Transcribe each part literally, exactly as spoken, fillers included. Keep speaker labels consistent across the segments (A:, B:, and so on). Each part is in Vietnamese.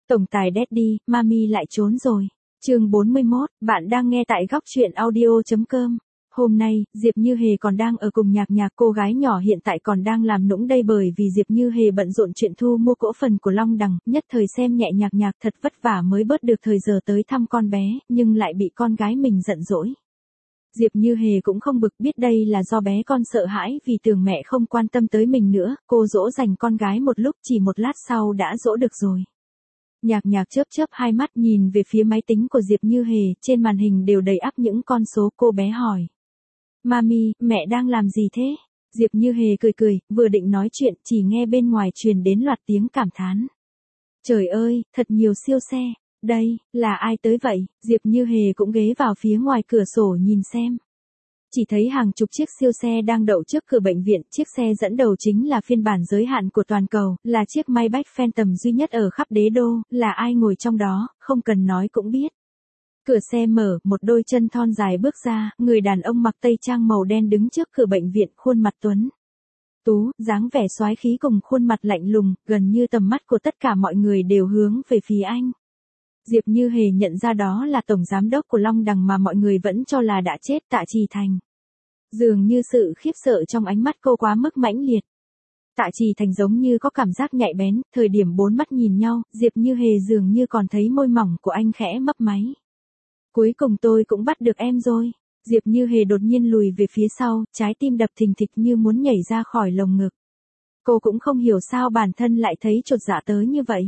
A: Tổng tài Daddy, Mami lại trốn rồi. Chương bốn mươi mốt, bạn đang nghe tại góc truyện audio chấm com. Hôm nay, Diệp Như Hề còn đang ở cùng Nhạc Nhạc, cô gái nhỏ hiện tại còn đang làm nũng đây bởi vì Diệp Như Hề bận rộn chuyện thu mua cổ phần của Long Đằng, nhất thời xem nhẹ Nhạc Nhạc thật vất vả mới bớt được thời giờ tới thăm con bé, nhưng lại bị con gái mình giận dỗi. Diệp Như Hề cũng không bực, biết đây là do bé con sợ hãi vì tưởng mẹ không quan tâm tới mình nữa, cô dỗ dành con gái một lúc, chỉ một lát sau đã dỗ được rồi. Nhạc Nhạc chớp chớp hai mắt nhìn về phía máy tính của Diệp Như Hề, trên màn hình đều đầy ắp những con số, cô bé hỏi. Mami, mẹ đang làm gì thế? Diệp Như Hề cười cười, vừa định nói chuyện, chỉ nghe bên ngoài truyền đến loạt tiếng cảm thán. Trời ơi, thật nhiều siêu xe, đây, là ai tới vậy? Diệp Như Hề cũng ghé vào phía ngoài cửa sổ nhìn xem. Chỉ thấy hàng chục chiếc siêu xe đang đậu trước cửa bệnh viện, chiếc xe dẫn đầu chính là phiên bản giới hạn của toàn cầu, là chiếc Maybach Phantom duy nhất ở khắp đế đô, là ai ngồi trong đó, không cần nói cũng biết. Cửa xe mở, một đôi chân thon dài bước ra, người đàn ông mặc tây trang màu đen đứng trước cửa bệnh viện, khuôn mặt tuấn tú, dáng vẻ soái khí cùng khuôn mặt lạnh lùng, gần như tầm mắt của tất cả mọi người đều hướng về phía anh. Diệp Như Hề nhận ra đó là tổng giám đốc của Long Đằng mà mọi người vẫn cho là đã chết, Tạ Trì Thành. Dường như sự khiếp sợ trong ánh mắt cô quá mức mãnh liệt. Tạ Trì Thành giống như có cảm giác nhạy bén, thời điểm bốn mắt nhìn nhau, Diệp Như Hề dường như còn thấy môi mỏng của anh khẽ mấp máy. Cuối cùng tôi cũng bắt được em rồi. Diệp Như Hề đột nhiên lùi về phía sau, trái tim đập thình thịch như muốn nhảy ra khỏi lồng ngực. Cô cũng không hiểu sao bản thân lại thấy chột dạ tới như vậy.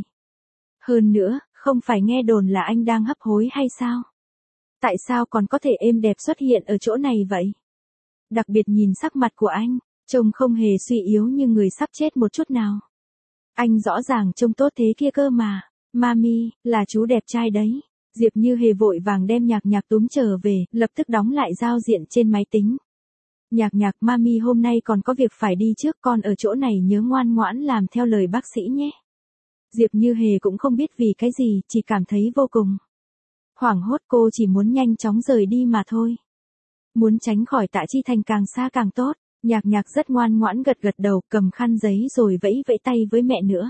A: Hơn nữa, không phải nghe đồn là anh đang hấp hối hay sao? Tại sao còn có thể êm đẹp xuất hiện ở chỗ này vậy? Đặc biệt nhìn sắc mặt của anh, trông không hề suy yếu như người sắp chết một chút nào. Anh rõ ràng trông tốt thế kia cơ mà. Mami, là chú đẹp trai đấy. Diệp Như Hề vội vàng đem Nhạc Nhạc túm trở về, lập tức đóng lại giao diện trên máy tính. Nhạc Nhạc, Mami hôm nay còn có việc phải đi trước, con ở chỗ này nhớ ngoan ngoãn làm theo lời bác sĩ nhé. Diệp Như Hề cũng không biết vì cái gì, chỉ cảm thấy vô cùng hoảng hốt, cô chỉ muốn nhanh chóng rời đi mà thôi. Muốn tránh khỏi Tạ Chi Thành càng xa càng tốt. Nhạc Nhạc rất ngoan ngoãn gật gật đầu, cầm khăn giấy rồi vẫy vẫy tay với mẹ nữa.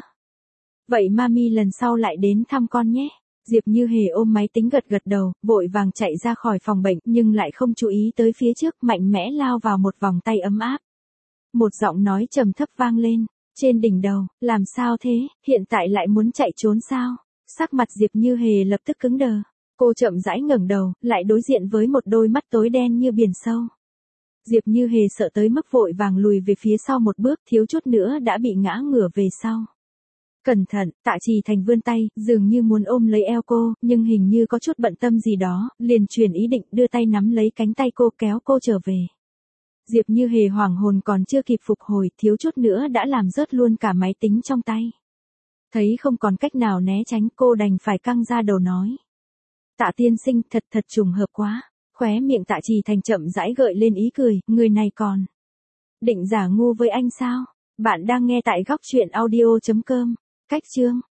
A: Vậy Mami lần sau lại đến thăm con nhé. Diệp Như Hề ôm máy tính gật gật đầu, vội vàng chạy ra khỏi phòng bệnh, nhưng lại không chú ý tới phía trước, mạnh mẽ lao vào một vòng tay ấm áp. Một giọng nói trầm thấp vang lên, trên đỉnh đầu, làm sao thế, hiện tại lại muốn chạy trốn sao? Sắc mặt Diệp Như Hề lập tức cứng đờ. Cô chậm rãi ngẩng đầu, lại đối diện với một đôi mắt tối đen như biển sâu. Diệp Như Hề sợ tới mức vội vàng lùi về phía sau một bước, thiếu chút nữa đã bị ngã ngửa về sau. Cẩn thận, Tạ Trì Thành vươn tay, dường như muốn ôm lấy eo cô, nhưng hình như có chút bận tâm gì đó, liền chuyển ý định đưa tay nắm lấy cánh tay cô, kéo cô trở về. Diệp Như Hề hoảng hồn còn chưa kịp phục hồi, thiếu chút nữa đã làm rớt luôn cả máy tính trong tay. Thấy không còn cách nào né tránh, cô đành phải căng ra đầu nói. Tạ tiên sinh, thật thật trùng hợp quá. Khóe miệng Tạ Trì Thành chậm rãi gợi lên ý cười, người này còn định giả ngu với anh sao? Bạn đang nghe tại góc truyện audio chấm com. Cách chương